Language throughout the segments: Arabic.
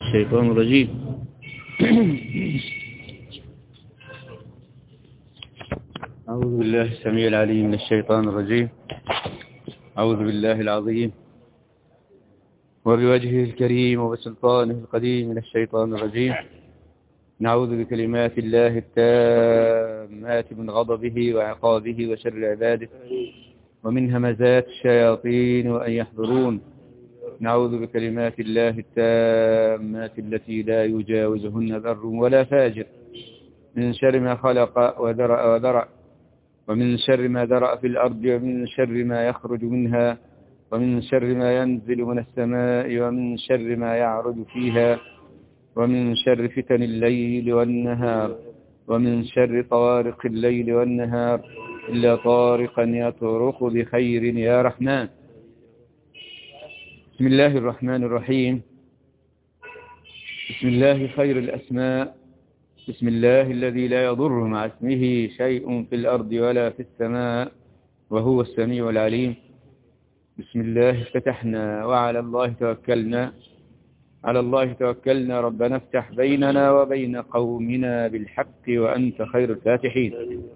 الشيطان الرجيم. أعوذ بالله السميع العليم من الشيطان الرجيم. أعوذ بالله العظيم وبوجهه الكريم وبسلطانه القديم من الشيطان الرجيم. نعوذ بكلمات الله التامات من غضبه وعقابه وشر عباده ومن همزات الشياطين وأن يحضرون. نعوذ بكلمات الله التامات التي لا يجاوزهن بر ولا فاجر من شر ما خلق وذرأ ومن شر ما ذرأ في الأرض ومن شر ما يخرج منها ومن شر ما ينزل من السماء ومن شر ما يعرج فيها ومن شر فتن الليل والنهار ومن شر طوارق الليل والنهار إلا طارقا يطرق بخير يا رحمن. بسم الله الرحمن الرحيم. بسم الله خير الأسماء. بسم الله الذي لا يضر مع اسمه شيء في الأرض ولا في السماء وهو السميع العليم. بسم الله افتتحنا وعلى الله توكلنا. على الله توكلنا. ربنا افتح بيننا وبين قومنا بالحق وأنت خير الفاتحين.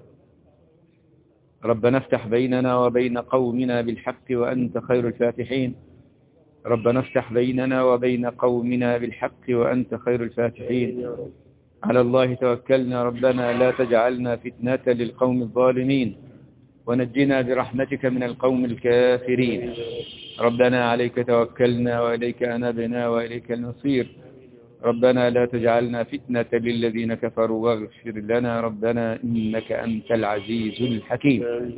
ربنا افتح بيننا وبين قومنا بالحق وأنت خير الفاتحين. ربنا افتح بيننا وبين قومنا بالحق وأنت خير الفاتحين. على الله توكلنا. ربنا لا تجعلنا فتنة للقوم الظالمين ونجنا برحمتك من القوم الكافرين. ربنا عليك توكلنا وإليك أنبنا وإليك المصير. ربنا لا تجعلنا فتنة للذين كفروا واغفر لنا ربنا إنك أنت العزيز الحكيم.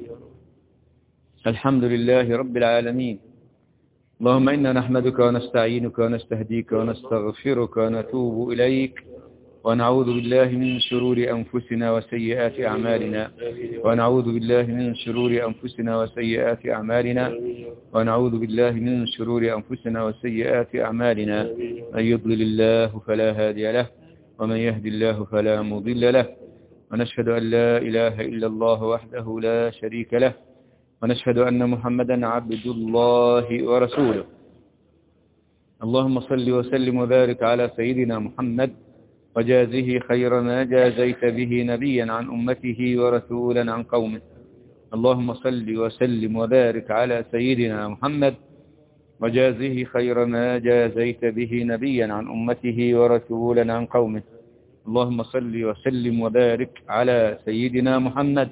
الحمد لله رب العالمين. اللهم إنا نحمدك ونستعينك ونستهديك ونستغفرك ونتوب إليك ونعوذ بالله من شرور أنفسنا وسيئات أعمالنا. ونعوذ بالله من شرور أنفسنا وسيئات أعمالنا. ونعوذ بالله من شرور أنفسنا وسيئات أعمالنا. من يضلل الله فلا هادي له ومن يهدي الله فلا مضل له. ونشهد أن لا إله إلا الله وحده لا شريك له. ونشهد أن محمدا عبد الله ورسوله. اللهم صل وسلم وبارك على سيدنا محمد وجازه خير ما جازيت به نبيا عن أمته ورسولا عن قومه. اللهم صل وسلم وبارك على سيدنا محمد وجازه خير ما جازيت به نبيا عن أمته ورسولا عن قومه. اللهم صل وسلم وبارك على سيدنا محمد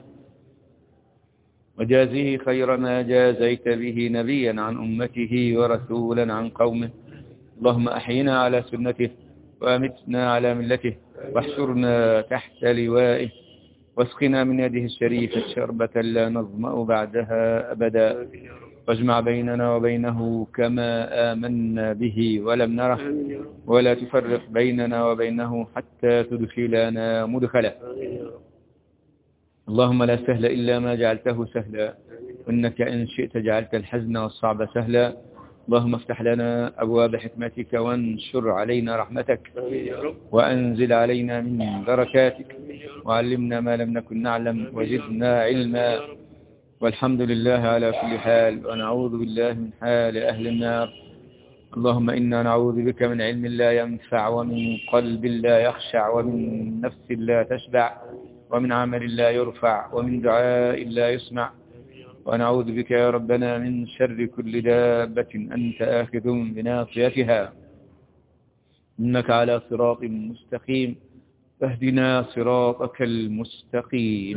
وجازه خير ما جازيت به نبيا عن أمته ورسولا عن قومه. اللهم أحينا على سنته وأمتنا على ملته واحشرنا تحت لوائه واسقنا من يده الشريفة شربة لا نظمأ بعدها أبدا. واجمع بيننا وبينه كما آمنا به ولم نره ولا تفرق بيننا وبينه حتى تدخلنا مدخلا. اللهم لا سهل إلا ما جعلته سهلا وإنك إن شئت جعلت الحزن والصعب سهلا. اللهم افتح لنا أبواب حكمتك وانشر علينا رحمتك وأنزل علينا من بركاتك وعلمنا ما لم نكن نعلم وزدنا علما. والحمد لله على كل حال ونعوذ بالله من حال أهل النار. اللهم إنا نعوذ بك من علم لا ينفع ومن قلب لا يخشع ومن نفس لا تشبع ومن عمل لا يرفع ومن دعاء لا يسمع. ونعوذ بك يا ربنا من شر كل دابة أنت آخذ بناصيتها إنك على صراط مستقيم فاهدنا صراطك المستقيم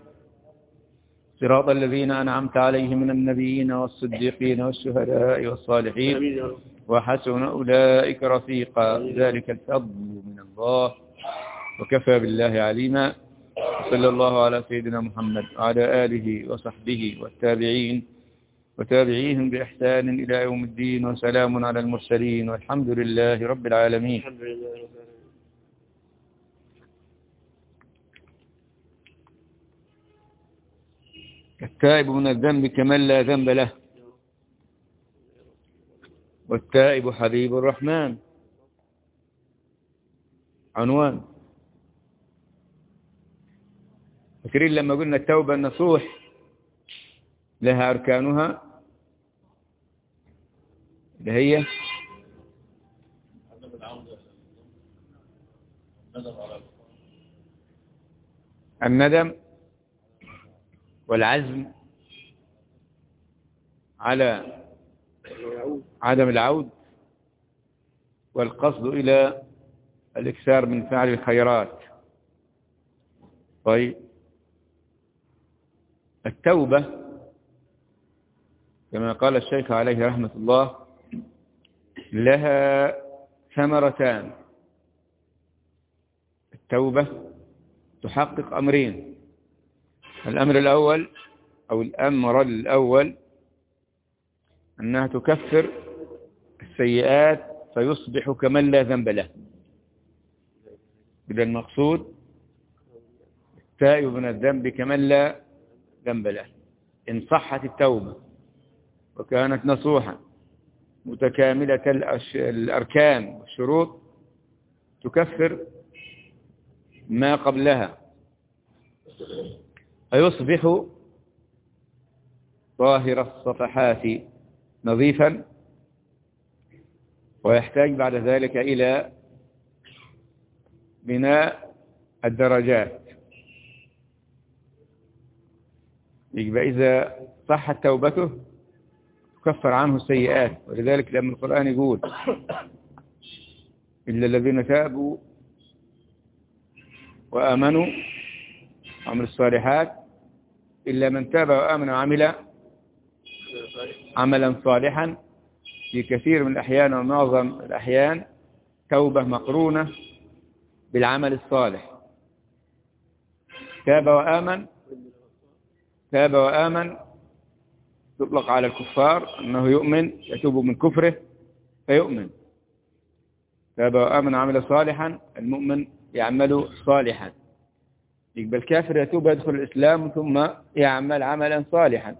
صراط الذين أنعمت عليهم من النبيين والصديقين والشهداء والصالحين وحسن أولئك رفيقا. ذلك الفضل من الله وكفى بالله عليما. صلى الله على سيدنا محمد وعلى آله وصحبه والتابعين وتابعيهم بإحسان إلى يوم الدين وسلام على المرسلين والحمد لله رب العالمين. التائب من الذنب كمن لا ذنب له والتائب حبيب الرحمن. عنوان. فاكرين لما قلنا التوبة النصوح لها أركانها اللي هي الندم والعزم على عدم العود، والقصد إلى الإكثار من فعل الخيرات. طيب، التوبة كما قال الشيخ عليه رحمة الله لها ثمرتان. التوبة تحقق أمرين. الأمر الأول أنها تكفر السيئات فيصبح كمن لا ذنب له. إذا المقصود التائب من الذنب كمن لا ذنب له. إن صحت التوبة وكانت نصوحا متكاملة الأركان والشروط تكفر ما قبلها، فيصبح طاهر الصفحات نظيفا، ويحتاج بعد ذلك إلى بناء الدرجات. يبقى إذا صحت توبته تكفر عنه السيئات. ولذلك لما القرآن يقول إلا الذين تابوا وآمنوا وعملوا الصالحات، إلا من تاب وآمن وعمل عملا صالحا، في كثير من الأحيان ومعظم الأحيان توبة مقرونة بالعمل الصالح. تاب وآمن تطلق على الكفار أنه يؤمن، يتوب من كفره فيؤمن. تاب وآمن وعمل صالحا، المؤمن يعمل صالحا. يقبل الكافر يتوب يدخل الإسلام ثم يعمل عملا صالحا.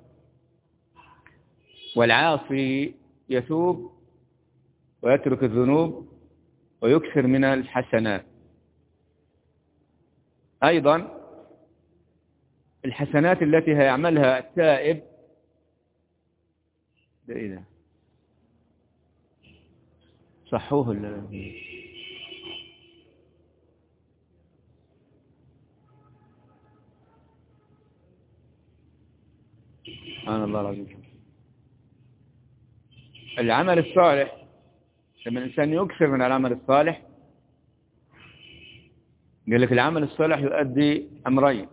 والعاصي يتوب ويترك الذنوب ويكثر من الحسنات. أيضا الحسنات التي هيعملها التائب إذا صحوه سبحان الله العظيم. العمل الصالح لما الإنسان يكثر من العمل الصالح، قال لك العمل الصالح يؤدي أمرين: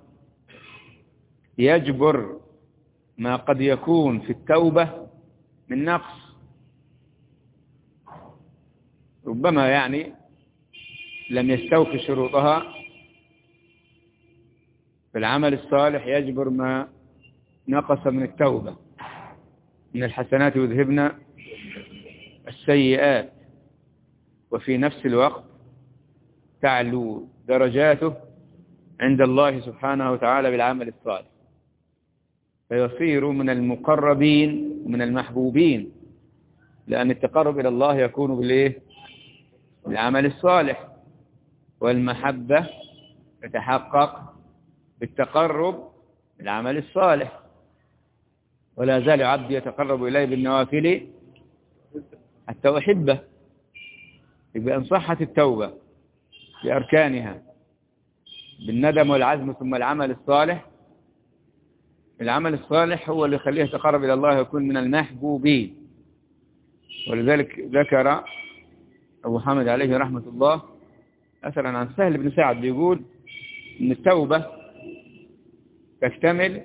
يجبر ما قد يكون في التوبة من نقص، ربما يعني لم يستوفي شروطها، فالعمل الصالح يجبر ما نقص من التوبة من الحسنات يذهبن السيئات، وفي نفس الوقت تعلو درجاته عند الله سبحانه وتعالى بالعمل الصالح، فيصير من المقربين ومن المحبوبين، لأن التقرب إلى الله يكون بالعمل الصالح، والمحبة تتحقق بالتقرب بالعمل الصالح. ولا زال عبدي يتقرب إليه بالنوافل حتى أحبه. يبقى إن صحت التوبة بأركانها بالندم والعزم ثم العمل الصالح، العمل الصالح هو اللي يخليه يتقرب إلى الله ويكون من المحبوبين. ولذلك ذكر أبو حامد عليه رحمة الله أثرا عن سهل بن سعد بيقول إن التوبة تكتمل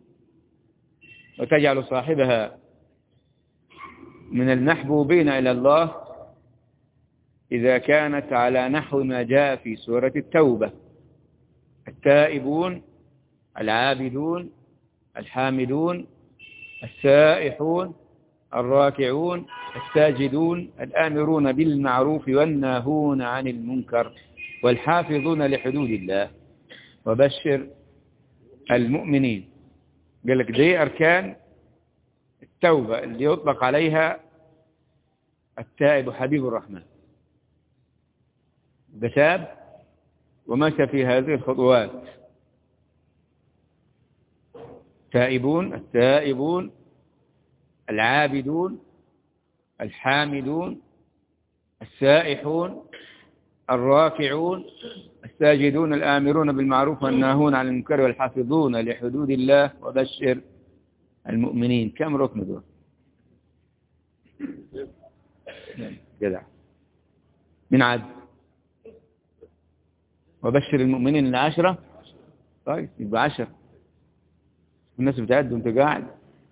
وتجعل صاحبها من المحبوبين إلى الله إذا كانت على نحو ما جاء في سورة التوبة: التائبون العابدون الحامدون السائحون الراكعون الساجدون الآمرون بالمعروف والناهون عن المنكر والحافظون لحدود الله وبشر المؤمنين. قال لك دي أركان التوبة اللي يطلق عليها التائب حبيب الرحمن. بتاب ومشى في هذه الخطوات: التائبون العابدون الحامدون السائحون الراكعون الساجدون الآمرون بالمعروف والناهون عن المنكر والحافظون لحدود الله وبشر المؤمنين. كم ركن دول؟ جدع. من عد وبشر المؤمنين العشرة. طيب يبقى 10. الناس بتعد وانت قاعد.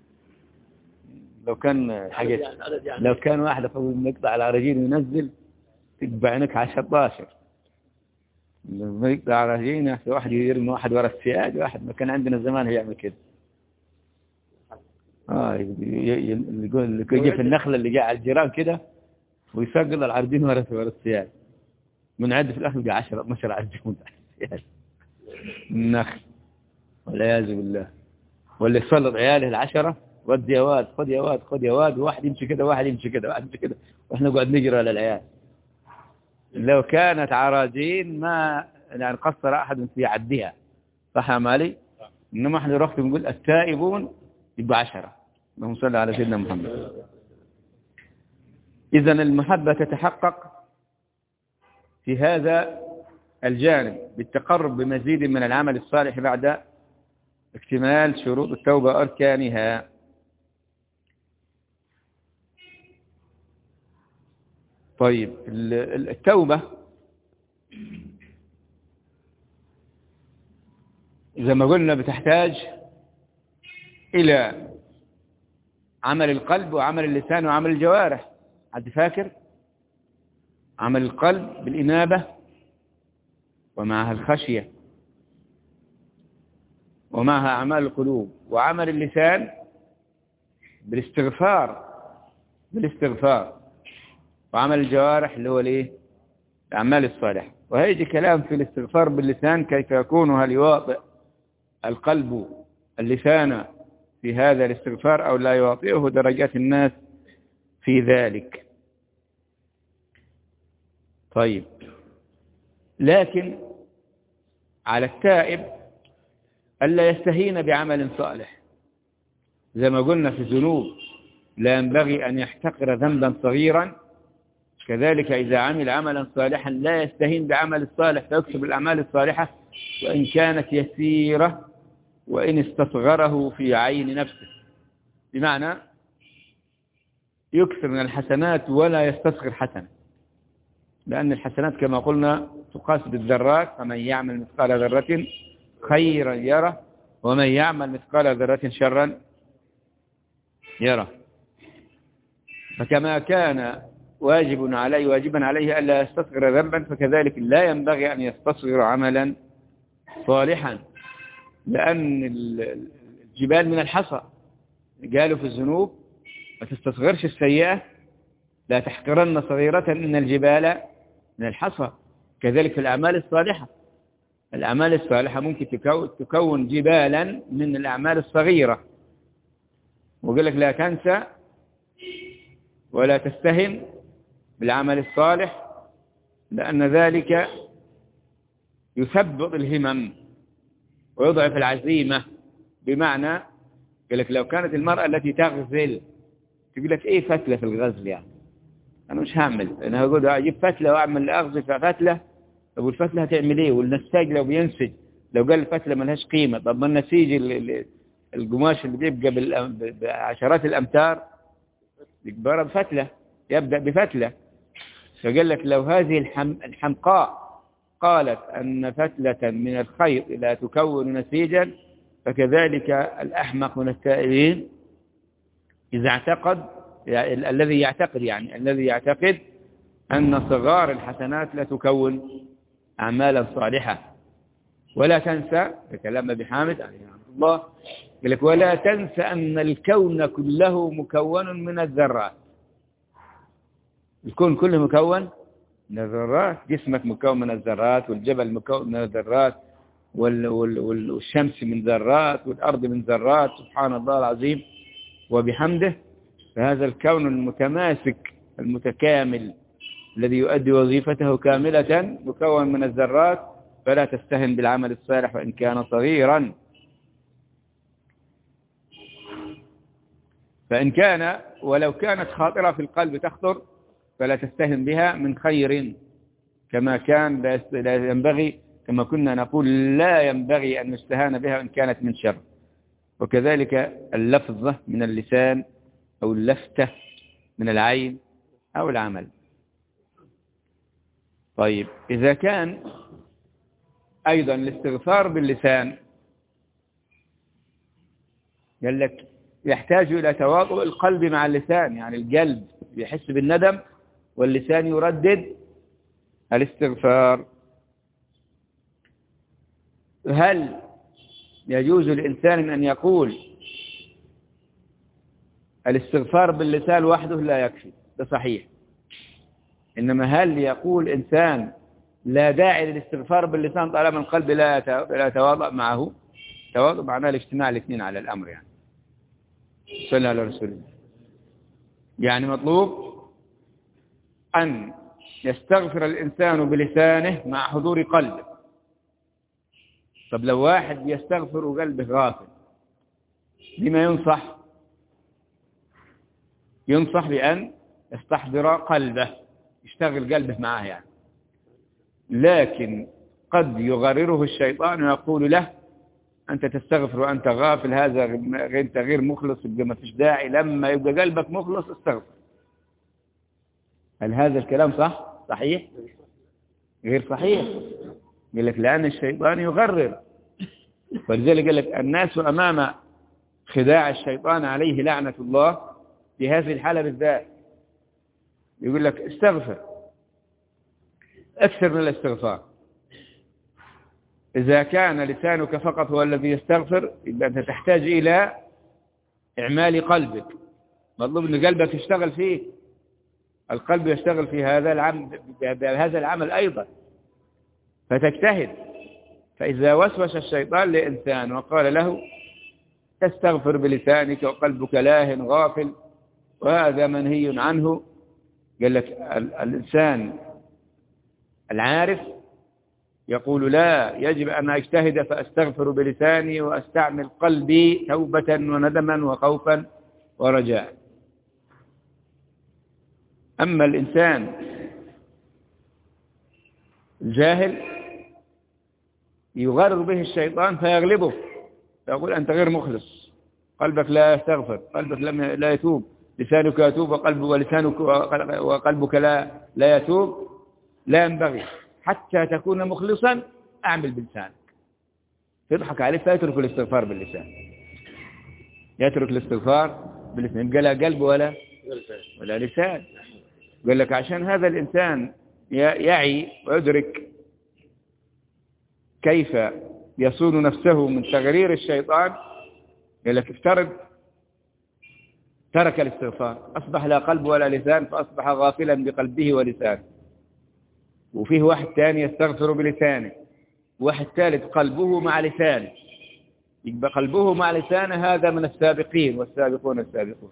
لو كان حاجة لو كان واحد فوق يقطع على رجيل وينزل تبقى عينك 10-12. لما يقطع على رجينا واحد يرمي واحد ورا السياج، واحد ما كان عندنا زمان هيعمل كده. اللي يجي في النخلة اللي جاء على الجيران كده ويسقط العرجين ورا السياج. من عد في الآخر بقى 10-12 عرجين ورا السياج النخل والعياذ بالله. واللي يسلط عياله 10 ودي يا واد، خذ يا واد، خذ يا واد، وواحد يمشي كده واحد يمشي كده واحد يمشي كده، واحنا قاعد نجري على العيال. لو كانت عراجين ما يعني قصر أحد في عدها، صح يا مالي؟ إنما احنا رحت نقول التائبون يبقى 10. اللهم صل على سيدنا محمد. إذن المحبة تتحقق في هذا الجانب بالتقرب بمزيد من العمل الصالح بعد اكتمال شروط التوبة وأركانها. طيب التوبة زي ما قلنا بتحتاج إلى عمل القلب وعمل اللسان وعمل الجوارح. حد فاكر؟ عمل القلب بالإنابة ومعها الخشية ومعها أعمال القلوب، وعمل اللسان بالاستغفار، وعمل الجوارح اللي هو الايه؟ الأعمال الصالحة. وهيجي كلام في الاستغفار باللسان كيف يكون، هل يواطئ القلب اللسان في هذا الاستغفار أو لا يواطئه، درجات الناس في ذلك. طيب لكن على التائب ألا يستهين بعمل صالح. زي ما قلنا في الذنوب لا ينبغي أن يحتقر ذنبا صغيرا، كذلك إذا عمل عملا صالحا لا يستهين بعمل الصالح، فيكسب الأعمال الصالحة وإن كانت يسيرة وإن استصغره في عين نفسه. بمعنى يكثر من الحسنات ولا يستصغر حسنة، لأن الحسنات كما قلنا تقاس بالذرات، فمن يعمل مثقال ذرة خيرا يره ومن يعمل مثقال ذرة شرا يره. فكما كان واجبا عليه ألا يستصغر ذنبا، فكذلك لا ينبغي أن يستصغر عملا صالحا، لأن الجبال من الحصى. قالوا في الذنوب ما تستصغرش السيئة، لا تحقرن صغيرة إن الجبال من الحصى. كذلك في الأعمال الصالحة، الأعمال الصالحة ممكن تكون جبالا من الأعمال الصغيرة. وقال لك لا تنسى ولا تستهن بالعمل الصالح، لأن ذلك يثبط الهمم ويضعف العزيمة. بمعنى قال لك لو كانت المرأة التي تغزل تقول لك ايه فتلة في الغزل، يعني انا مش هعمل، انا هقول اجيب فتلة واعمل اغزل في فتلة. طب والفتلة هتعمل ايه؟ والنساج لو بينسج لو قال الفتلة ملهاش قيمة، طب ما النسيج القماش اللي بيبقى بعشرات الامتار يبقى بفتلة، يبدأ بفتلة. فقال لك لو هذه الحمقاء قالت أن فتلة من الخيط لا تكون نسيجا، فكذلك الأحمق من التائبين إذا اعتقد الذي يعتقد أن صغار الحسنات لا تكون أعمالا صالحة. ولا تنسى كلام أبي حامد عليه رحمة الله، قال لك ولا تنسى أن الكون كله مكون من الذرات. الكون كله مكون من الذرات، جسمك مكون من الذرات، والجبل مكون من الذرات، والشمس من ذرات، والأرض من ذرات. سبحان الله العظيم وبحمده. فهذا الكون المتماسك المتكامل الذي يؤدي وظيفته كاملة مكون من الذرات، فلا تستهن بالعمل الصالح وإن كان صغيرا. فإن كان ولو كانت خاطرة في القلب تخطر فلا تستهن بها من خير، كما كان لا ينبغي، كما كنا نقول لا ينبغي أن نستهان بها إن كانت من شر. وكذلك اللفظة من اللسان أو اللفتة من العين أو العمل. طيب إذا كان أيضا الاستغفار باللسان، قال لك يحتاج إلى تواطؤ القلب مع اللسان، يعني القلب يحس بالندم واللسان يردد الاستغفار. هل يجوز للإنسان أن يقول الاستغفار باللسان وحده؟ لا يكفي، ده صحيح. إنما هل يقول إنسان لا داعي للاستغفار باللسان طالما القلب لا يتواضع معه؟ تواضع معناه الاجتماع الاثنين على الأمر، يعني صلى على رسول الله. يعني مطلوب أن يستغفر الإنسان بلسانه مع حضور قلبه. طب لو واحد يستغفر وقلبه غافل، بما ينصح بأن يستحضر قلبه، يشتغل قلبه معه يعني. لكن قد يغرره الشيطان ويقول له أنت تستغفر وأنت غافل، هذا أنت غير مخلص، يبقى ما فيش داعي. لما يبقى قلبك مخلص استغفر. هل هذا الكلام صحيح؟ غير صحيح. قال لك لأن الشيطان يغرر، ولذلك قال لك الناس أمام خداع الشيطان عليه لعنة الله في هذه الحالة بالذات. يقول لك استغفر، أكثر من الاستغفار. إذا كان لسانك فقط هو الذي يستغفر، يبقى أنت تحتاج إلى إعمال قلبك. مطلوب أن قلبك يشتغل فيه، القلب يشتغل في هذا العمل أيضا، فتجتهد. فإذا وسوس الشيطان لإنسان وقال له تستغفر بلسانك وقلبك لاه غافل وهذا منهي عنه، قال لك الإنسان العارف يقول لا، يجب أن أجتهد فأستغفر بلساني وأستعمل قلبي توبة وندما وخوفا ورجاء. أما الإنسان الجاهل يغرر به الشيطان فيغلبه، فيقول أنت غير مخلص، قلبك لا يستغفر، قلبك لا يتوب، لسانك يتوب وقلبك لا يتوب. لا ينبغي حتى تكون مخلصا أعمل بلسانك. تضحك عليه فيترك الاستغفار باللسان، يترك الاستغفار باللسان، يبقى لا قلب ولا لسان. قال لك عشان هذا الإنسان يعي ويدرك كيف يصون نفسه من تغرير الشيطان. قال لك افترض ترك الاستغفار، أصبح لا قلب ولا لسان، فأصبح غافلا بقلبه ولسانه. وفيه واحد ثاني يستغفر بلسانه، واحد ثالث قلبه مع لسانه. يبقى قلبه مع لسانه هذا من السابقين والسابقون السابقون.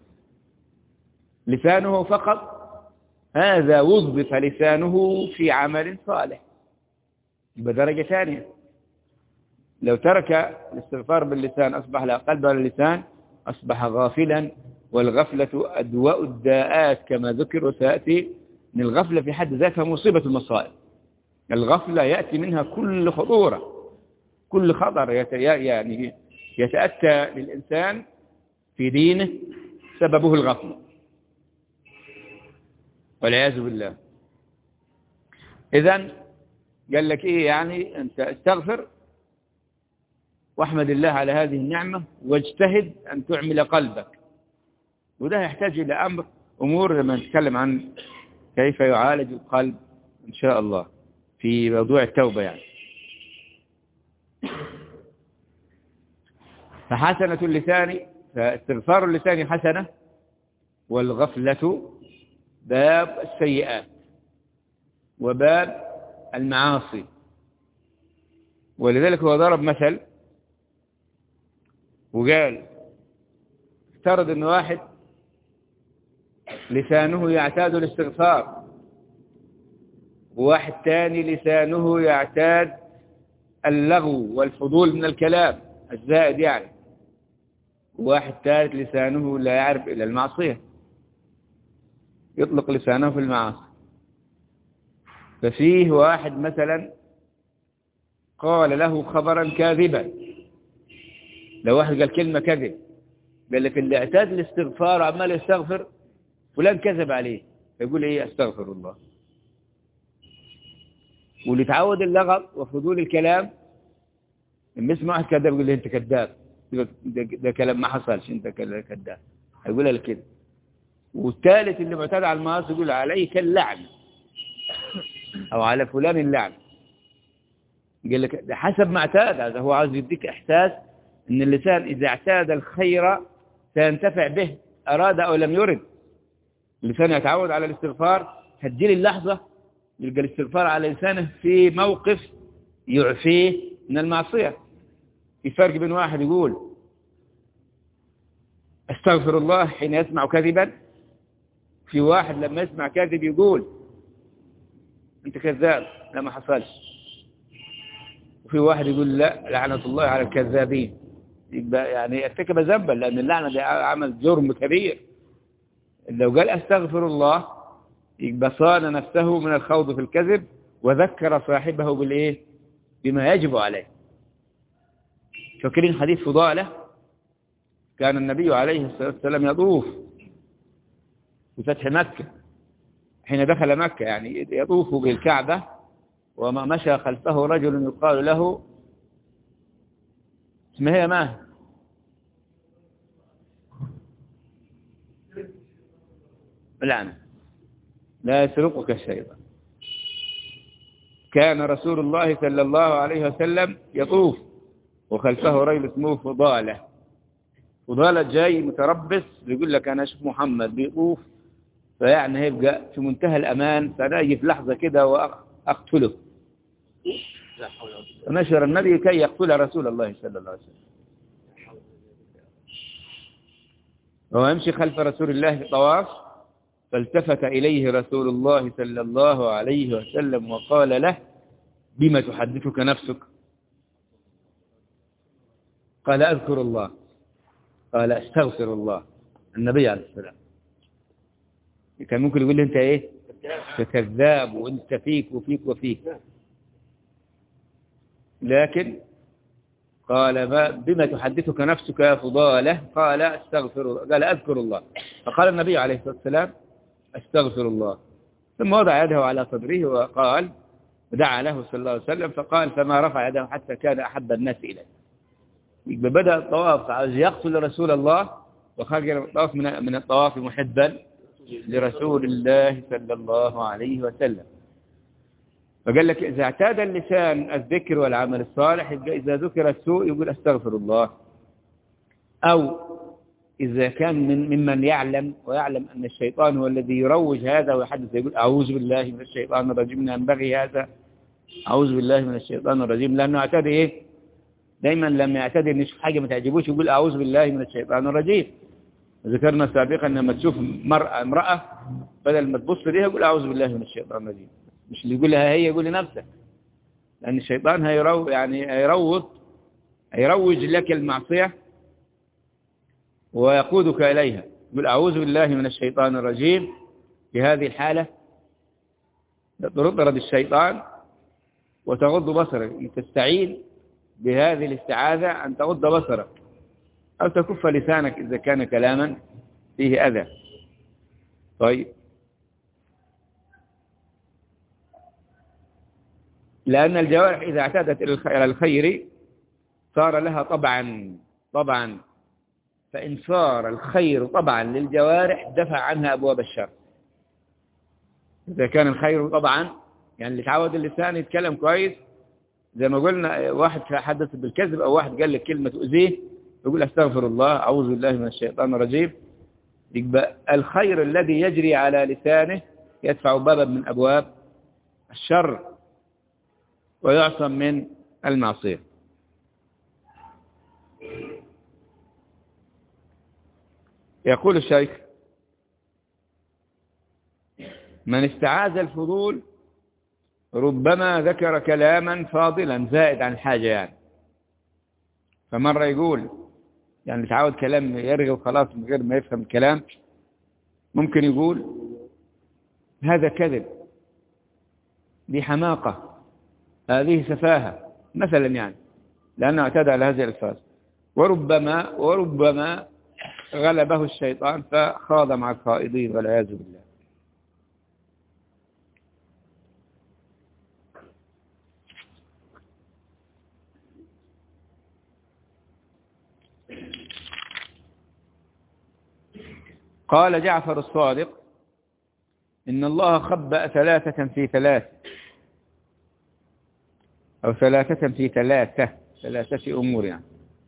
لسانه فقط هذا وظف لسانه في عمل صالح، يبقى درجة ثانية. لو ترك الاستغفار باللسان أصبح لا قلب ولا لسان، أصبح غافلا، والغفلة أدواء الداءات كما ذكر وسيأتي. من الغفلة في حد ذاتها مصيبة المصائب. الغفلة يأتي منها كل خطورة، كل خطر يعني يتأتى للإنسان في دينه سببه الغفلة والعياذ بالله. إذن قال لك إيه؟ يعني أنت استغفر واحمد الله على هذه النعمة واجتهد أن تعمل قلبك. وده يحتاج إلى أمور لما نتكلم عن كيف يعالج القلب إن شاء الله في موضوع التوبة يعني. فحسنة اللسان، فاستغفار اللسان حسنة، والغفلة باب السيئات وباب المعاصي. ولذلك هو ضرب مثل وقال افترض أن واحد لسانه يعتاد الاستغفار، وواحد تاني لسانه يعتاد اللغو والفضول من الكلام الزائد يعني، وواحد ثالث لسانه لا يعرف إلا المعصية. يطلق لسانه في المعاصي. ففيه واحد مثلا قال له خبرا كاذبا، لو واحد قال كلمة كذب، قال لك اللي اعتاد الاستغفار وعمال يستغفر فلان كذب عليه، يقول ايه؟ استغفر الله. واللي تعود اللغط وفضول الكلام لما يسمع واحد كذاب يقول له انت كذاب، ده كلام ما حصلش، انت كذاب، هيقولها لك كده. والثالث اللي معتاد على المعاصي يقول عليك اللعنة او على فلان اللعنة. قال لك ده حسب ما اعتاد، هذا هو عاوز يديك احساس ان اللسان اذا اعتاد الخير سينتفع به، اراد او لم يرد. اللسان يتعود على الاستغفار، هتجيلي اللحظة يلقى الاستغفار على لسانه في موقف يعفيه من المعصية. في فرق بين واحد يقول استغفر الله حين يسمع كذبا، في واحد لما يسمع كذب يقول انت كذاب، لا ما حصلش. وفي واحد يقول لا لعنة الله على الكذابين، يبقى يعني ارتكب ذنبا، لأن اللعنة دي عمل جرم كبير. لو قال استغفر الله يبقى صان نفسه من الخوض في الكذب، وذكر صاحبه بالإيه؟ بما يجب عليه. فاكرين حديث فضالة؟ كان النبي عليه الصلاة والسلام يطوف في فتح مكة، حين دخل مكة يعني يطوف بالكعبة، وما مشى خلفه رجل يقال له اسمه هي ما لعنة لا يسرقك الشيطان. كان رسول الله صلى الله عليه وسلم يطوف وخلفه رجل اسمه فضالة. فضالة جاي متربص يقول لك أنا أشوف محمد بيطوف، فيعني هيبقى في منتهى الأمان، فأنا أجي في لحظة كده وأقتله. فنشر النبي كي يقتل رسول الله صلى الله عليه وسلم، وهو يمشي خلف رسول الله في الطواف، فالتفت إليه رسول الله صلى الله عليه وسلم وقال له بما تحدثك نفسك؟ قال أذكر الله. قال أستغفر الله. النبي عليه السلام كان ممكن يقول له أنت إيه؟ كذاب وأنت فيك وفيك وفيك، لكن قال بما تحدثك نفسك يا فضالة؟ قال أستغفر الله. قال أذكر الله. فقال النبي عليه الصلاة والسلام أستغفر الله، ثم وضع يده على صدره وقال ودعا له صلى الله عليه وسلم، فقال فما رفع يده حتى كان أحب الناس إليه. يبقى بدأ الطواف عاوز يقتل رسول الله، وخرج الطواف من الطواف محبا لرسول الله صلى الله عليه وسلم. فقال لك إذا اعتاد اللسان الذكر والعمل الصالح، إذا ذكر السوء يقول أستغفر الله. أو إذا كان ممن يعلم ويعلم أن الشيطان هو الذي يروج هذا ويحدث، يقول أعوذ بالله من الشيطان الرجيم، لا ينبغي هذا، أعوذ بالله من الشيطان الرجيم. لأنه اعتاد إيه؟ دايما لما يعتاد أن يشوف حاجة ما تعجبوش يقول أعوذ بالله من الشيطان الرجيم. ذكرنا سابقا أن لما تشوف امرأة بدل ما تبص ليها يقول أعوذ بالله من الشيطان الرجيم، مش اللي يقولها هي، يقول لنفسك، لأن الشيطان هيروج لك المعصية ويقودك إليها. يقول أعوذ بالله من الشيطان الرجيم. في هذه الحالة تطرد الشيطان وتغض بصرك، تستعين بهذه الاستعاذة أن تغض بصرك أو تكف لسانك إذا كان كلاما فيه أذى. طيب، لأن الجوارح إذا اعتادت إلى الخير صار لها طبعا، فإن صار الخير طبعا للجوارح دفع عنها أبواب الشر. إذا كان الخير طبعا يعني اللي تعود اللسان يتكلم كويس، زي ما قلنا واحد حدث بالكذب أو واحد قال لك كلمة تؤذيه يقول أستغفر الله أعوذ بالله من الشيطان الرجيم، يبقى الخير الذي يجري على لسانه يدفع بابا من أبواب الشر ويعصم من المعصية. يقول الشيخ من استعاذ الفضول ربما ذكر كلاما فاضلا زائد عن الحاجة، يعني فمرة يقول تعود كلام يرغي وخلاص من غير ما يفهم الكلام، ممكن يقول هذا كذب، دي حماقة، هذه سفاهة مثلا يعني، لأنه اعتدى على هذه الألفاظ. وربما غلبه الشيطان فخاض مع الخائضين والعياذ بالله. قال جعفر الصادق: إن الله خبأ ثلاثة في ثلاث، أو ثلاثة في ثلاثة أمور يعني.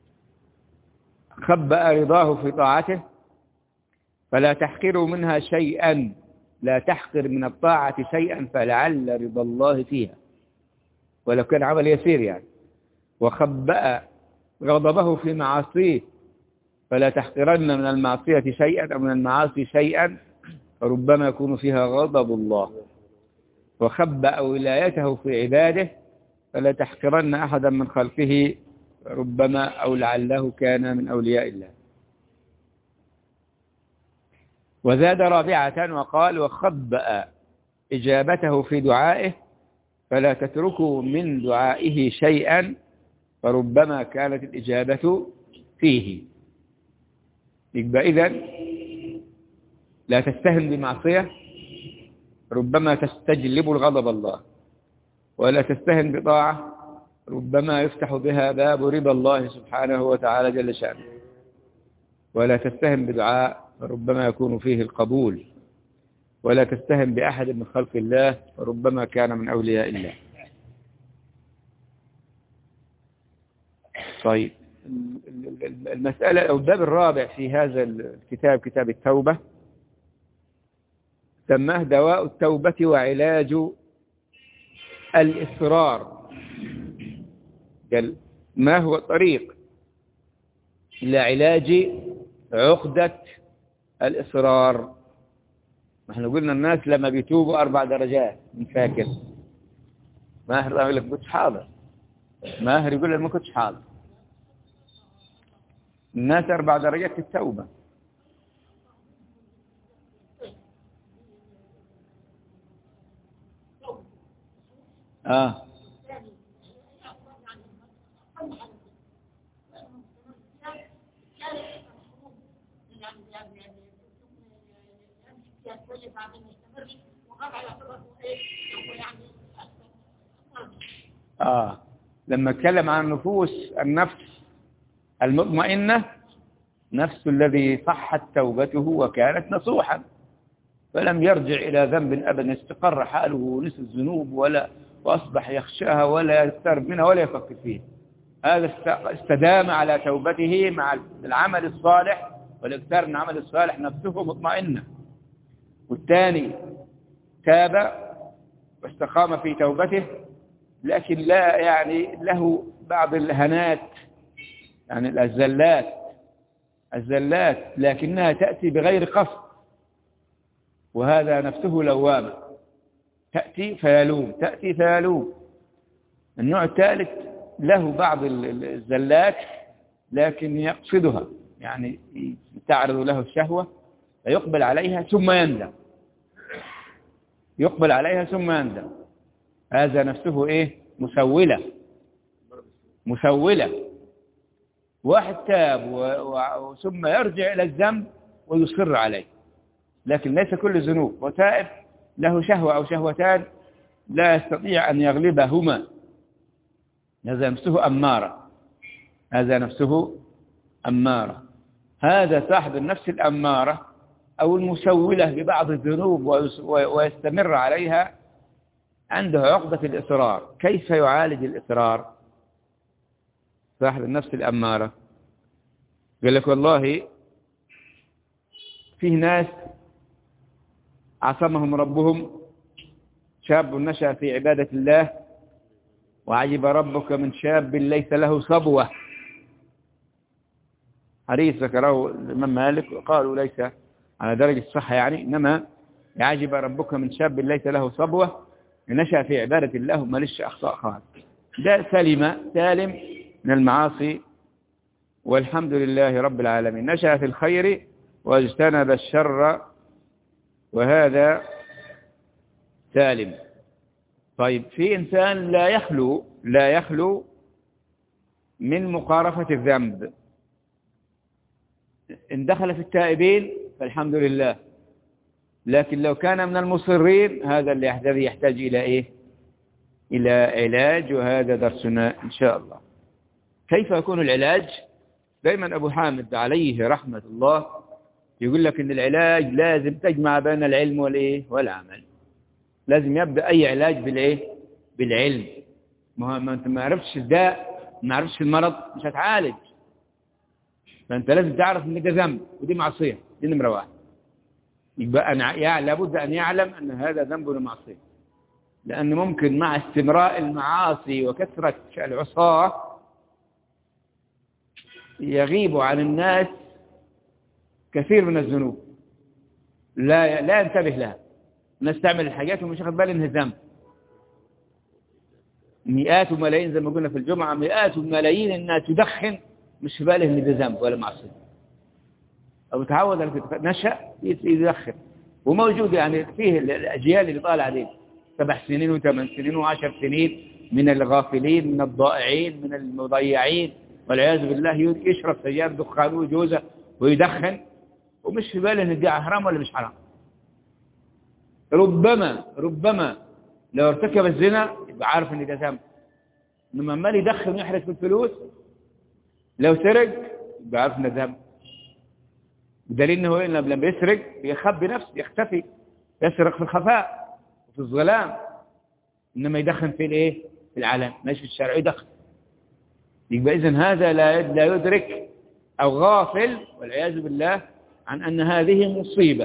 خبأ رضاه في طاعته فلا تحقروا منها شيئا، لا تحقر من الطاعة شيئا فلعل رضا الله فيها ولو كان عمل يسير يعني. وخبأ غضبه في معاصيه فلا تحقرن من المعصية شيئا أو من المعاصي شيئا فربما يكون فيها غضب الله. وخبأ ولايته في عباده فلا تحقرن أحدا من خلقه ربما أو لعله كان من أولياء الله. وزاد رابعة وقال: وخبأ إجابته في دعائه فلا تتركوا من دعائه شيئا فربما كانت الإجابة فيه. يبقى إذن لا تستهن بمعصية ربما تستجلب الغضب الله، ولا تستهن بطاعة ربما يفتح بها باب رضا الله سبحانه وتعالى جل شأنه، ولا تستهن بدعاء ربما يكون فيه القبول، ولا تستهن بأحد من خلق الله ربما كان من أولياء الله. طيب، المسألة أو الباب الرابع في هذا الكتاب، كتاب التوبة، سماه دواء التوبة وعلاج الإصرار. قال: ما هو الطريق إلى علاج عقدة الإصرار؟ نحن قلنا الناس لما بيتوبوا 4 درجات، من فاكر؟ ماهر يقول لك كنتش حاضر، ماهر يقول لك ما كنتش حاضر. الناس 4 درجات في التوبة. لما اتكلم عن النفس المطمئنة، نفس الذي صحت توبته وكانت نصوحا فلم يرجع إلى ذنب أبدا، استقر حاله ونسى الذنوب وأصبح يخشاها ولا يقترب منها ولا يفكر فيها. هذا استدام على توبته مع العمل الصالح والاكثار من العمل الصالح، نفسه مطمئنة. والثاني تاب واستقام في توبته لكن لا يعني له بعض الهنات، يعني الزلات لكنها تأتي بغير قصد، وهذا نفسه لوامة، تأتي فيلوم. النوع الثالث له بعض الزلات لكن يقصدها، يعني تعرض له الشهوة فيقبل عليها ثم يندم، هذا نفسه ايه؟ مسولة. واحد تاب ثم يرجع إلى الذنب ويصر عليه، لكن ليس كل الذنوب، وتائب له شهوة أو شهوتان لا يستطيع أن يغلبهما، هذا نفسه أمارة. هذا صاحب النفس الأمارة أو المسولة ببعض الذنوب ويستمر عليها، عنده عقدة الإصرار. كيف يعالج الإصرار صاحب النفس الأمارة؟ قال لك: والله فيه ناس عصمهم ربهم، شاب نشأ في عبادة الله وعجب ربك من شاب ليس له صبوة. حديث ذكره الإمام مالك وقالوا ليس على درجة الصحة، يعني إنما يعجب ربك من شاب ليس له صبوة نشأ في عبادة الله وما ليش أخطاء خالص. ده سالم من المعاصي والحمد لله رب العالمين، نشأ في الخير واجتنب الشر، وهذا سالم. طيب في إنسان لا يخلو من مقارفة الذنب، إن دخل في التائبين فالحمد لله، لكن لو كان من المصرين هذا الذي يحتاج إلى إيه؟ إلى علاج، وهذا درسنا إن شاء الله. كيف يكون العلاج؟ دائما أبو حامد عليه رحمة الله يقول لك إن العلاج لازم تجمع بين العلم والإيه؟ والعمل. لازم يبدأ أي علاج بالإيه؟ بالعلم. ما أنت ما عرفتش الداء، ما عرفتش المرض، مش هتعالج. فأنت لازم تعرف إن ده ذنب ودي معصية، دي نمرة واحد. يبقى لابد أن يعلم أن هذا ذنب ومعصية، لأن ممكن مع استمراء المعاصي وكثرة العصاة يغيب عن الناس كثير من الذنوب، لا ينتبه لها، نستعمل الحاجات ومش واخد بالي انها ذنب. مئات وملايين زي ما قلنا في الجمعة، مئات وملايين انها تدخن مش في باله ان ده ذنب ولا معصية، او تعود على نشأ يدخن. وموجود يعني فيه الاجيال اللي طالعه دي 7 سنين و8 سنين و10 سنين من الغافلين، من الضائعين، من المضيعين، والعياذ بالله يشرب سجاير دخان وجوزه ويدخن ومش في باله ان دي حرام ولا مش حرام. ربما لو ارتكب الزنا يبقى عارف ان ده ذنب، انما عمال يدخن ويحرس بالفلوس، لو سرق يبقى عارف ان ده ذنب. بدليل انه لما يسرق يخبي نفسه، يختفي، يسرق في الخفاء وفي الظلام، انما يدخن في الايه؟ في العلن، ماشي في الشارع يدخن. يبقى اذن هذا لا يدرك او غافل والعياذ بالله عن ان هذه مصيبه،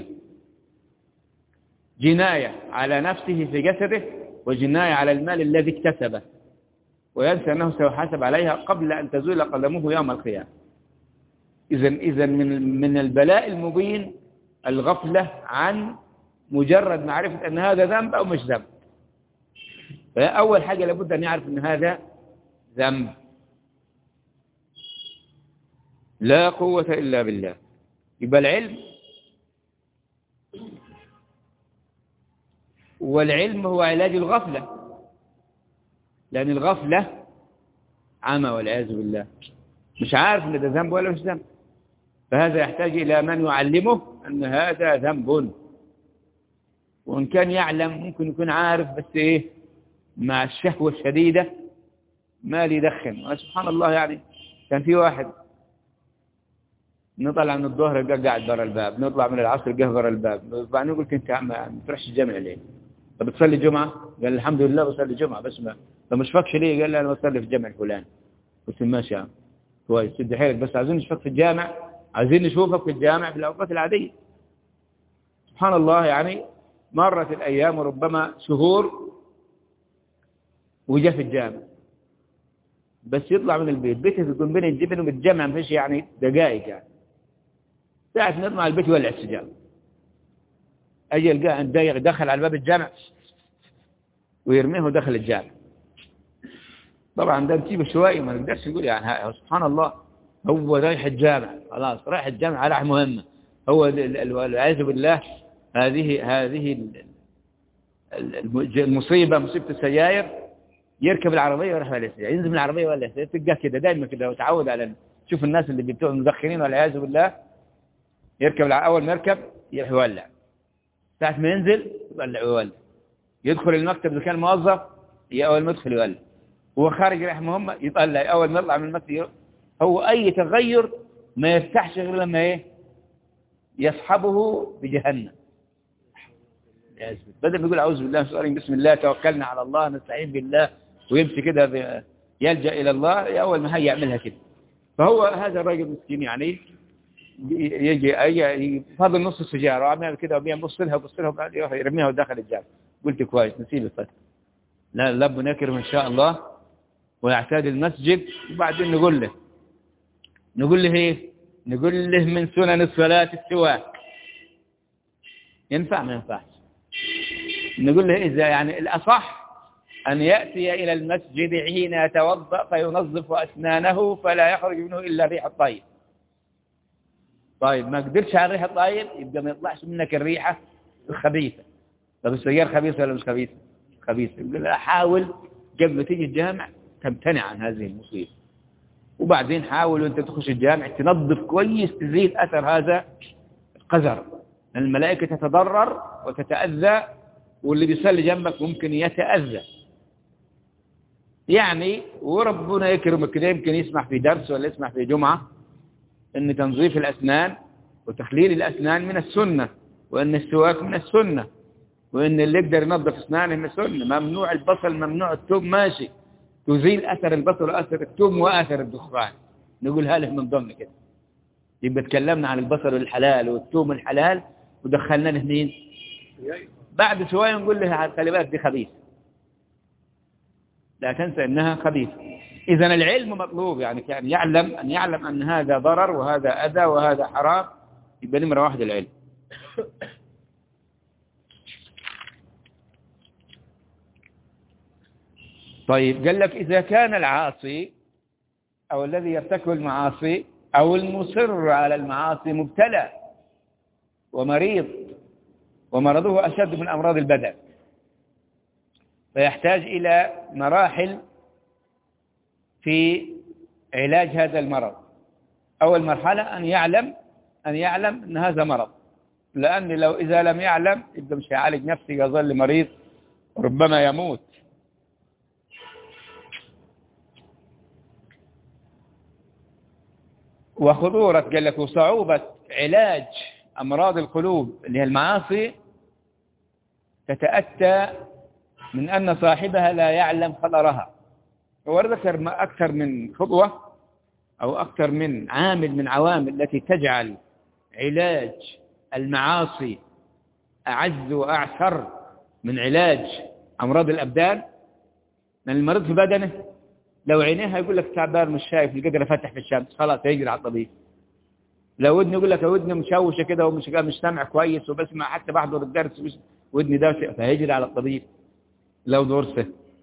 جنايه على نفسه في جسده وجنايه على المال الذي اكتسبه، وينسى انه سيحاسب عليها قبل ان تزول قدمه يوم القيامه. إذن من البلاء المبين الغفلة عن مجرد معرفة أن هذا ذنب أو مش ذنب. فأول حاجة لابد أن يعرف أن هذا ذنب. لا قوة إلا بالله. يبقى العلم، والعلم هو علاج الغفلة، لأن الغفلة عمى والعياذ بالله، مش عارف أن ده ذنب ولا مش ذنب. فهذا يحتاج إلى من يعلمه أن هذا ذنب، وإن كان يعلم ممكن يكون عارف، بس إيه، مع الشهوة الشديدة ما يدخن. سبحان الله، يعني كان في واحد نطلع من الظهر يلقى قاعد برا الباب، نطلع من العصر يلقى برا الباب. بعدين يقول أنت ما تروحش الجامع ليه؟ طب بتصلي جمعة؟ قال الحمد لله بصلي جمعة، بس ما مش فاكش ليه؟ قال أنا بصلي في الجامع الفلاني. قلت ماشي يا عم كويس، سد حيلك، بس عايزين نشوفك في الجامع، عايزين نشوفك في الجامع في الأوقات العادية. سبحان الله، يعني مرت الأيام وربما شهور وجاء في الجامع، بس يطلع من البيت بيته تكون بين الجبن وبالجامع مفيش يعني دقائق، يعني ساعة نطلع البيت يولع السجارة. أجي القاه دايق دخل على باب الجامع ويرميه ودخل الجامع. طبعا ده نسيب الشوائي ما نقدرش نقول يعني سبحان الله، هو رايح الجامع خلاص، رايح الجامع على مهمة، هو والعياذ بالله هذه المصيبة، مصيبة السجاير. يركب العربية ويروح ولا السجاير، ينزل من العربية ولا السجاير، تلقاه كده دائما كده، وتعود على تشوف الناس اللي بتوع المدخنين والعياذ بالله، يركب أول ما يركب يروح يولع، ساعة ما ينزل يولع ويولع، يدخل المكتب إذا كان موظف أول ما يدخل يولع، هو خارج رايح مهمة يطلع، أول ما يطلع من المكتب. هو أي تغير ما يفتحش غير لما إيه؟ يصحبه بجهنم. بدل ما يقول أعوذ بالله بسم الله توكلنا على الله نستعين بالله ويمشي كده يلجأ إلى الله، أول ما هي يعملها كده. فهو هذا الراجل مسكين يعني يجي فاضل نص السجارة وعمل كده وبيبص لها وبعد يرميها وداخل الجامع. قلت كويس نسيب الفتح، لا لب نكرم إن شاء الله ويعتاد المسجد. وبعدين نقول له ايه؟ نقول له من سنن الصلاة السواك. ينفع ما ينفعش؟ نقول له إذا يعني الأصح أن يأتي إلى المسجد حين يتوضأ فينظف أسنانه فلا يخرج منه إلا ريح الطيب. طيب ما قدرش على الريح الطيب يبقى ما يطلعش منك الريحة الخبيثة. طب السيارة خبيثة ولا مش خبيثة؟ خبيثة. يقول لا، حاول قبل ما تيجي الجامع تمتنع عن هذه المصيبة، وبعدين حاول وانت تخش الجامع تنظف كويس، تزيل أثر هذا القذر. الملائكة تتضرر وتتأذى، واللي بيصلي جنبك ممكن يتأذى يعني. وربنا يكرمك كده، يمكن يسمح في درس ولا يسمح في جمعة ان تنظيف الأسنان وتخليل الأسنان من السنة، وان السواك من السنة، وان اللي يقدر ينظف أسنانه من السنة. ممنوع البصل، ممنوع الثوم، ماشي، تزيل أثر البصل وأثر الثوم وأثر الدخان، نقولها له من ضمن كده. يبقى تكلمنا عن البصل الحلال والثوم الحلال ودخلنا له مين؟ بعد شوية نقول له خلي بالك دي خبيث، لا تنسى انها خبيث. اذا العلم مطلوب، يعني كان يعلم ان هذا ضرر وهذا اذى وهذا حرام. يبقى نمرة واحد العلم. طيب قال لك إذا كان العاصي أو الذي يرتكب المعاصي أو المصر على المعاصي مبتلى ومريض، ومرضه أشد من أمراض البدن، فيحتاج إلى مراحل في علاج هذا المرض. أول مرحلة أن يعلم أن هذا مرض، لأن إذا لم يعلم يبقى مش هيعالج نفسه، يظل مريض ربما يموت. وخطورة قال لك وصعوبة علاج أمراض القلوب اللي هي المعاصي تتأتى من أن صاحبها لا يعلم خطرها. هو ذكر أكثر من خطوة أو أكثر من عامل من عوامل التي تجعل علاج المعاصي أعز وأعسر من علاج أمراض الأبدان. من المريض في بدنه لو عينيها يقول لك تعبان مش شايف، القدر فتح في الشمس، خلاص يجري على الطبيب. لو ودنه يقول لك ودنه مشوشه كده ومش سامع كويس وبسمع حتى بحضر الدرس ودني دافئ، فهيجري على الطبيب. لو ضرسه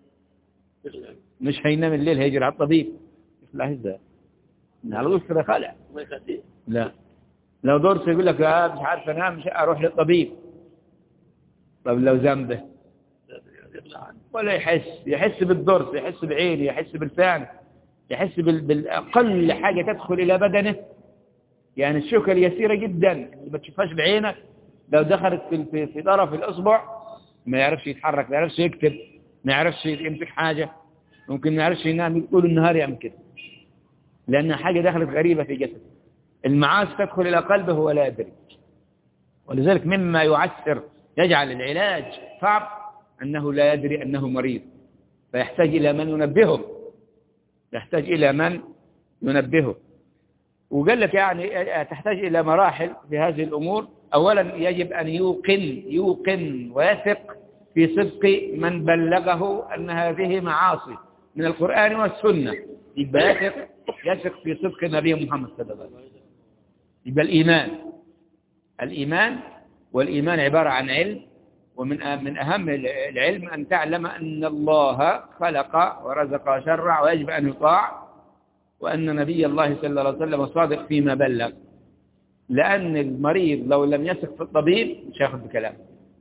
مش هينام الليل، هيجري على الطبيب. لا ازاي على طول كده خلع. لا لو ضرسه يقول لك مش عارف انام، مش اروح للطبيب. طب لو ذنبه ولا يحس بالضرس، يحس بعينه، يحس بلسانه، يحس بالأقل حاجة تدخل إلى بدنه. يعني الشوكة اليسيرة جدا اللي ما تشوفهاش بعينك لو دخلت في طرف الأصبع ما يعرفش يتحرك، ما يعرفش يكتب، ما يعرفش يمسك حاجة، ممكن ما يعرفش ينام طول النهار يعمل كده، لأنها حاجة دخلت غريبة في جسده. المعاصي تدخل إلى قلبه ولا يدري. ولذلك مما يعسر يجعل العلاج صعب أنه لا يدري أنه مريض، فيحتاج إلى من ينبهه. وقال لك يعني تحتاج إلى مراحل في هذه الأمور. أولا يجب أن يوقن ويثق في صدق من بلغه أن هذه معاصي من القرآن والسنة. يبقى يثق في صدق النبي محمد صلى الله عليه وسلم. يبقى الإيمان والإيمان عبارة عن علم، ومن أهم العلم أن تعلم أن الله خلق ورزق وشرع ويجب أن يطاع، وأن نبي الله صلى الله عليه وسلم صادق فيما بلغ. لأن المريض لو لم يثق في الطبيب مش هياخد بكلامه.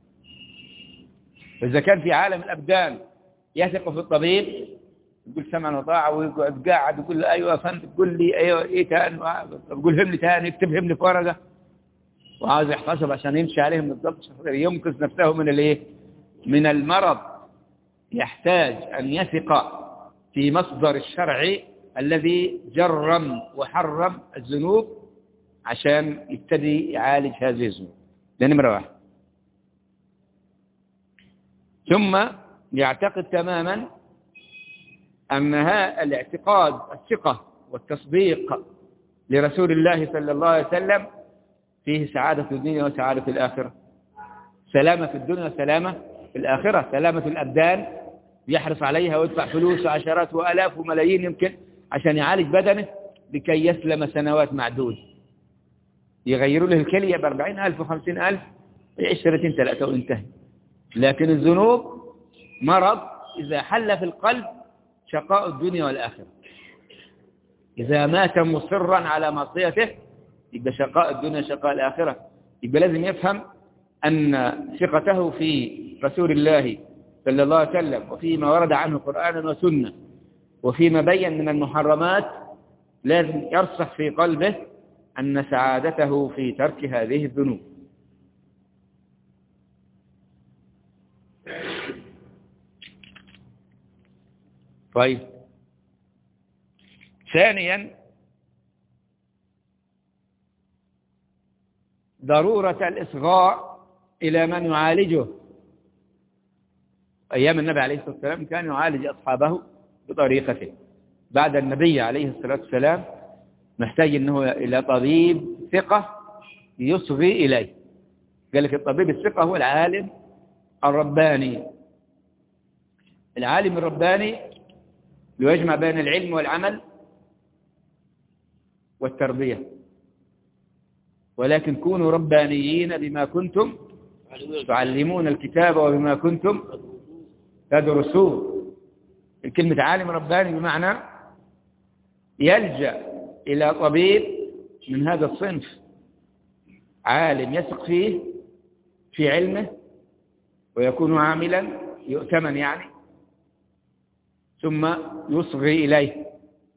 فإذا كان في عالم الأبدان يثق في الطبيب يقول سمعا وطاعة، ويقعد قاعد يقول له أيوة فهمت، تقول لي أيوة إيه تاني، يقول هم لي تاني، اكتبهم لي في ورقة، وعاوز يحفظهم عشان يمشي عليهم بالضبط، ينقذ نفسه من المرض. يحتاج أن يثق في مصدر الشرع الذي جرم وحرم الذنوب عشان يبتدي يعالج هذه الذنوب. ده نمرة واحد. ثم يعتقد تماما أن الاعتقاد الثقة والتصديق لرسول الله صلى الله عليه وسلم فيه سعادة الدنيا وسعادة الآخرة، سلامة في الدنيا وسلامة في الآخرة. سلامة الأبدان يحرص عليها ويدفع فلوس عشرات وآلاف وملايين يمكن عشان يعالج بدنه لكي يسلم سنوات معدودة. يغيروا له الكلية ب40,000 و50,000، يعيش 2-3 وينتهي. لكن الذنوب مرض إذا حل في القلب شقاء الدنيا والآخرة. إذا مات مصرا على معصيته يبقى شقاء الدنيا شقاء الآخرة. يبقى لازم يفهم أن ثقته في رسول الله صلى الله عليه وسلم، وفيما ورد عنه قرآنا وسنة، وفيما بين من المحرمات، لازم يرسخ في قلبه أن سعادته في ترك هذه الذنوب. طيب، ثانيا ضرورة الإصغاء إلى من يعالجه. أيام النبي عليه الصلاة والسلام كان يعالج أصحابه بطريقته. بعد النبي عليه الصلاة والسلام محتاج أنه إلى طبيب ثقة يصغي إليه. قال لك الطبيب الثقة هو العالم الرباني. العالم الرباني يجمع بين العلم والعمل والتربية. ولكن كونوا ربانيين بما كنتم تعلمون الكتاب وبما كنتم تدرسون. الكلمة عالم رباني بمعنى يلجأ إلى طبيب من هذا الصنف، عالم يثق فيه في علمه ويكون عاملا يؤتمن يعني، ثم يصغي إليه.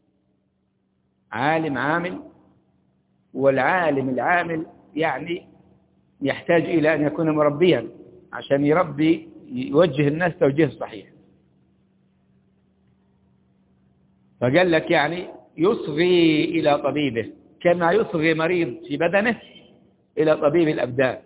عالم عامل، والعالم العامل يعني يحتاج إلى أن يكون مربيا عشان يربي، يوجه الناس توجيه صحيح. فقال لك يعني يصغي إلى طبيبه كما يصغي مريض في بدنه إلى طبيب الأبدان.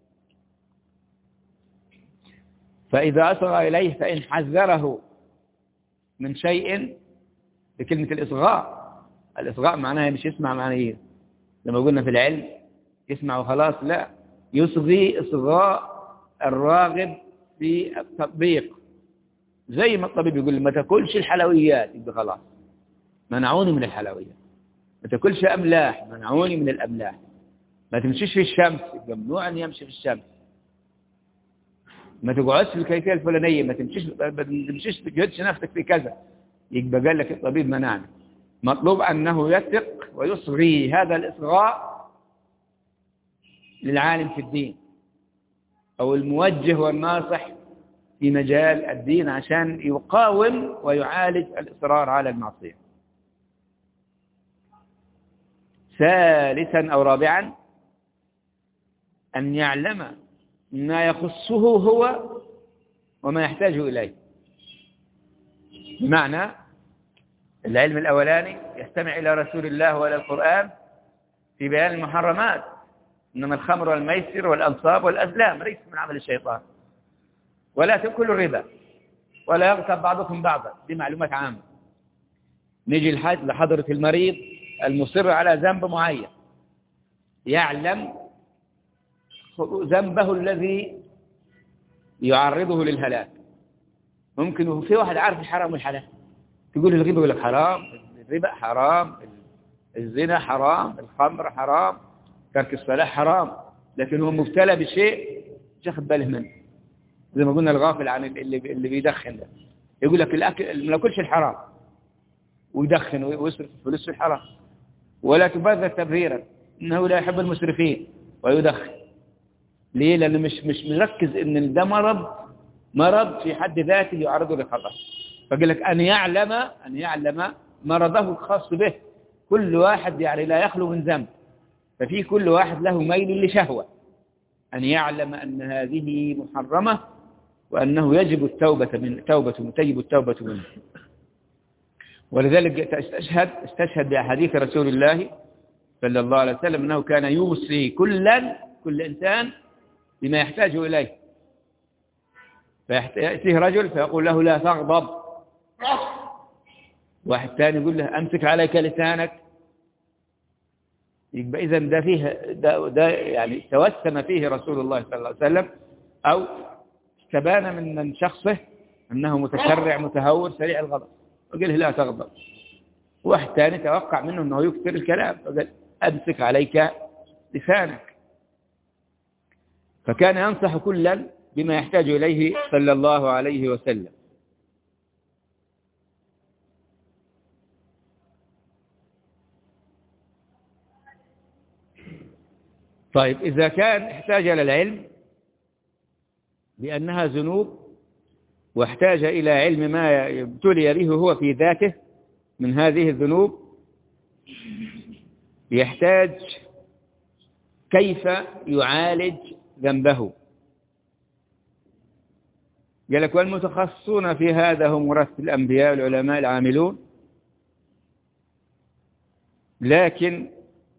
فإذا أصغى إليه فإن حذره من شيء بكلمة الإصغاء. الإصغاء معناها مش يسمع معناه لما قلنا في العلم يسمع وخلاص، لا، يصغي إصغاء الراغب في التطبيق. زي ما الطبيب يقول ما تاكلش الحلويات، يبقى خلاص منعوني من الحلويات. ما تاكلش أملاح، منعوني من الأملاح. ما تمشيش في الشمس، يبقى ممنوع أن يمشي في الشمس. ما تقعدش في الكيفية الفلانية، ما تمشيش تجهدش نفسك في كذا، يبقى قال لك الطبيب منعني. مطلوب أنه يثق ويصغي هذا الإصغاء للعالم في الدين أو الموجه والناصح في مجال الدين عشان يقاوم ويعالج الإصرار على المعصية. ثالثا أو رابعا أن يعلم ما يخصه هو وما يحتاج إليه. بمعنى العلم الأولاني يستمع إلى رسول الله وإلى القرآن في بيان المحرمات، إنما الخمر والميسر والأنصاب والأزلام ليس من عمل الشيطان، ولا تأكلوا الربا، ولا يغتب بعضكم بعضا. دي معلومات عامة. نيجي لحضرة المريض المصر على ذنب معين، يعلم ذنبه الذي يعرضه للهلاك. ممكن في واحد عارف الحرام والحلال، تقول الغيبة يقول لك حرام، الربا حرام، الزنا حرام، الخمر حرام، ترك الصلاة حرام، لكن هو مبتلى بشيء مش واخد باله منه. زي ما قلنا الغافل عن اللي بيدخن ده، يقول لك الأكل ما ناكلش الحرام ويدخن ويصرف فلوس في الحرام، ولا تبذر تبذيرا إنه لا يحب المسرفين ويدخن. ليه؟ لأنه مش مركز إن ده مرض في حد ذاته يعرضه للخطر. فقال لك أن يعلم مرضه الخاص به. كل واحد يعني لا يخلو من ذنب، ففي كل واحد له ميل لشهوة. أن يعلم أن هذه محرمة وأنه يجب تجب التوبة منه. ولذلك استشهد بأحاديث رسول الله صلى الله عليه وسلم أنه كان يوصي كل إنسان بما يحتاج إليه. فيأتيه رجل فيقول له لا تغضب، واحد ثاني يقول له أمسك عليك لسانك. يبقى إذن ده فيه ده يعني توسم فيه رسول الله صلى الله عليه وسلم، أو استبان من شخصه أنه متسرع متهور سريع الغضب، وقال له لا تغضب. واحد ثاني توقع منه أنه يكثر الكلام، فقال أمسك عليك لسانك. فكان ينصح كلا بما يحتاج إليه صلى الله عليه وسلم. طيب، إذا كان احتاج إلى العلم بأنها ذنوب واحتاج إلى علم ما ابتلي به هو في ذاته من هذه الذنوب، يحتاج كيف يعالج ذنبه. قال لك والمتخصصون في هذا هم ورثة الأنبياء والعلماء العاملون. لكن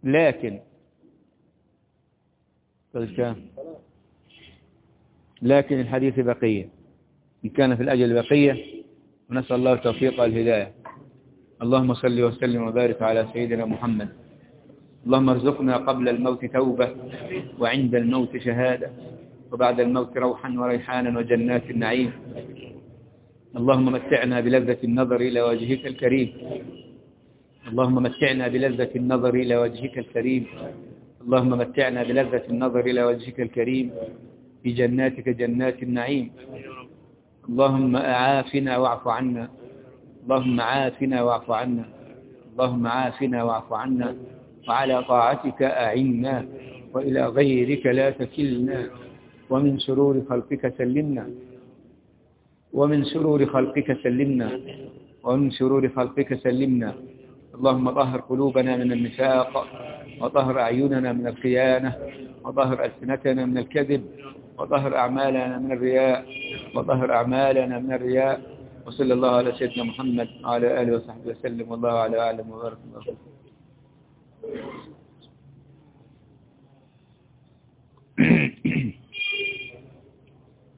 الحديث بقية، إن كان في الأجل بقية، ونسأل الله التوفيق والهداية. اللهم صل وسلم وبارك على سيدنا محمد. اللهم ارزقنا قبل الموت توبة، وعند الموت شهادة، وبعد الموت روحا وريحانا وجنات النعيم. اللهم متعنا بلذة النظر إلى وجهك الكريم. اللهم متعنا بلذة النظر إلى وجهك الكريم. اللهم متعنا بلذة النظر إلى وجهك الكريم في جناتك جنات النعيم. اللهم عافنا واعف عنا. اللهم عافنا واعف عنا. اللهم عافنا واعف عنا، وعلى طاعتك أعنا، وإلى غيرك لا تكلنا، ومن شرور خلقك سلمنا، ومن شرور خلقك سلمنا، ومن شرور خلقك سلمنا. اللهم طهر قلوبنا من النفاق، وطهر أعيننا من الخيانة، وطهر ألسنتنا من الكذب، وطهر أعمالنا من الرياء، وطهر أعمالنا من الرياء. وصلى الله على سيدنا محمد وعلى آله وصحبه وسلم، والله على أعلم وبارك الله.